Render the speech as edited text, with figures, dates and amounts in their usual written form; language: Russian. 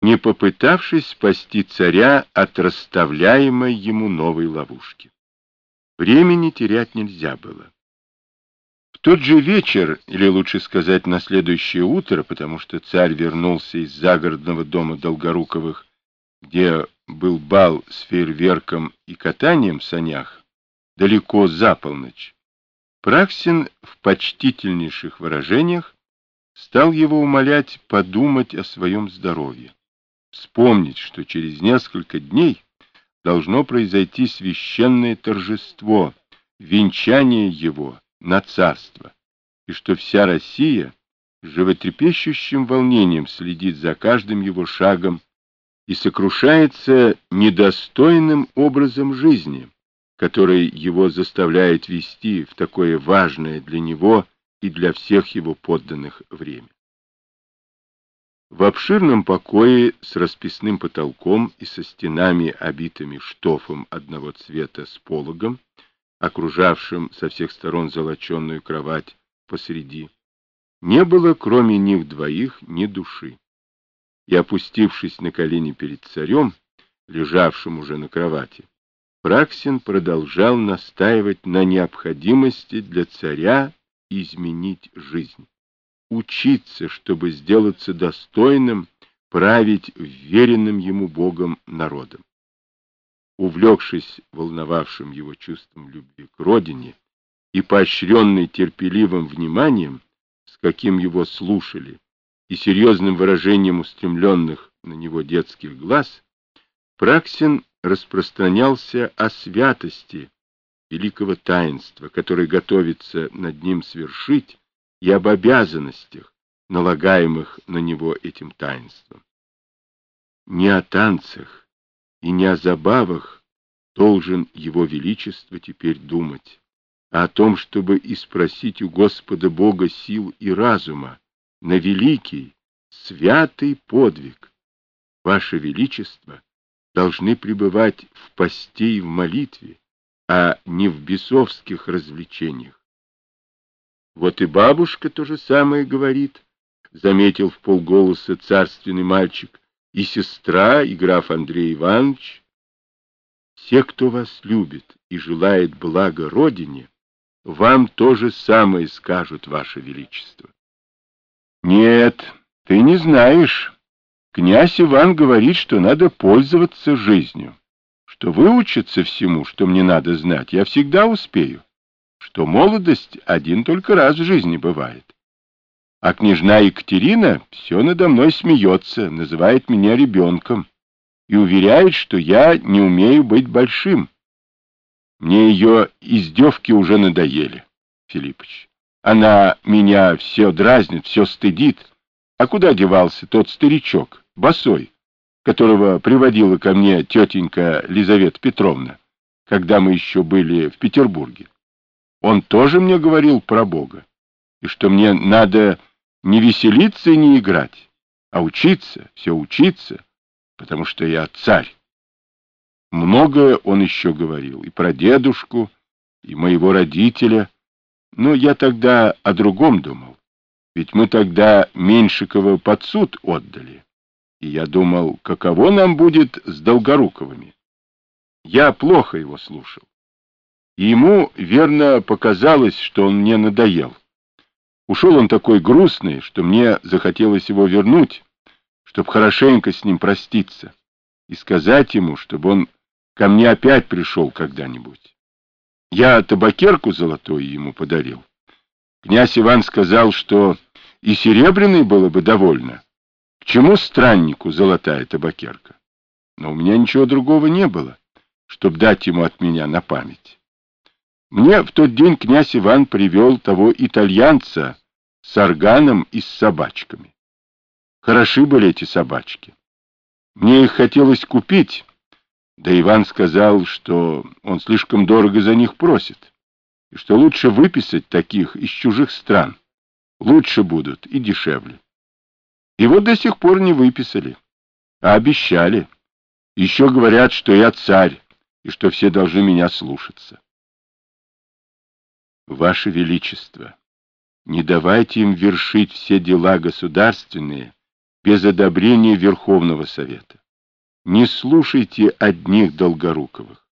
не попытавшись спасти царя от расставляемой ему новой ловушки. Времени терять нельзя было. В тот же вечер, или лучше сказать, на следующее утро, потому что царь вернулся из загородного дома Долгоруковых, где был бал с фейерверком и катанием в санях, далеко за полночь, Праксин в почтительнейших выражениях стал его умолять подумать о своем здоровье, вспомнить, что через несколько дней должно произойти священное торжество, венчание его на царство, и что вся Россия с животрепещущим волнением следит за каждым его шагом и сокрушается недостойным образом жизни, который его заставляет вести в такое важное для него и для всех его подданных время. В обширном покое с расписным потолком и со стенами, обитыми штофом одного цвета с пологом, окружавшим со всех сторон золоченую кровать посреди, не было, кроме них двоих, ни души. И, опустившись на колени перед царем, лежавшим уже на кровати, Праксин продолжал настаивать на необходимости для царя изменить жизнь, учиться, чтобы сделаться достойным править вверенным ему Богом народом. Увлекшись волновавшим его чувством любви к родине и поощренный терпеливым вниманием, с каким его слушали, и серьезным выражением устремленных на него детских глаз, Праксин распространялся о святости великого таинства, которое готовится над ним свершить, и об обязанностях, налагаемых на него этим таинством. Не о танцах и не о забавах должен его величество теперь думать, а о том, чтобы испросить у Господа Бога сил и разума на великий, святый подвиг. Ваше Величество должны пребывать в посте и в молитве, а не в бесовских развлечениях. Вот и бабушка то же самое говорит, — заметил вполголоса царственный мальчик, — и сестра, и граф Андрей Иванович. Все, кто вас любит и желает блага родине, вам то же самое скажут, Ваше Величество. Нет, ты не знаешь. Князь Иван говорит, что надо пользоваться жизнью, что выучиться всему, что мне надо знать, я всегда успею, что молодость один только раз в жизни бывает. А княжна Екатерина все надо мной смеется, называет меня ребенком и уверяет, что я не умею быть большим. Мне ее издевки уже надоели, Филиппыч. Она меня все дразнит, все стыдит. А куда девался тот старичок, босой, которого приводила ко мне тетенька Лизавета Петровна, когда мы еще были в Петербурге? Он тоже мне говорил про Бога, и что мне надо не веселиться и не играть, а учиться, все учиться, потому что я царь. Многое он еще говорил, и про дедушку, и моего родителя, но я тогда о другом думал, ведь мы тогда Меньшикова под суд отдали, и я думал, каково нам будет с Долгоруковыми. Я плохо его слушал. И ему, верно, показалось, что он мне надоел. Ушел он такой грустный, что мне захотелось его вернуть, чтобы хорошенько с ним проститься и сказать ему, чтобы он ко мне опять пришел когда-нибудь. Я табакерку золотую ему подарил. Князь Иван сказал, что и серебряной было бы довольно. К чему страннику золотая табакерка? Но у меня ничего другого не было, чтобы дать ему от меня на память. Мне в тот день князь Иван привел того итальянца с органом и с собачками. Хороши были эти собачки. Мне их хотелось купить, да Иван сказал, что он слишком дорого за них просит, и что лучше выписать таких из чужих стран. Лучше будут и дешевле. И вот до сих пор не выписали, а обещали. Еще говорят, что я царь, и что все должны меня слушаться. Ваше Величество, не давайте им вершить все дела государственные без одобрения Верховного Совета. Не слушайте одних Долгоруковых.